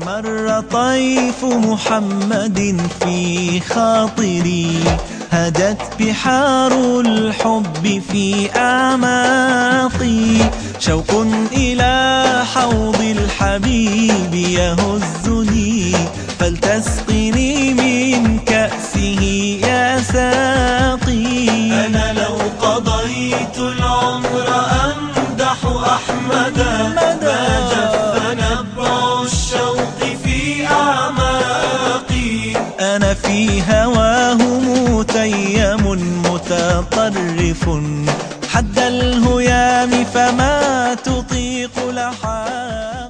مر طيف محمد في خاطري، هدت بحار الحب في أعماقي، شوق إلى حوض الحبيب يهزني، فلتسقني من كأسه يا ساقي. أنا لو قضيت العمر أمدح أحمدا، ما جف نبع الشوق في أعماقي. أنا في هواه متيم متطرف، حد الهيام فما تطيق لحاقي.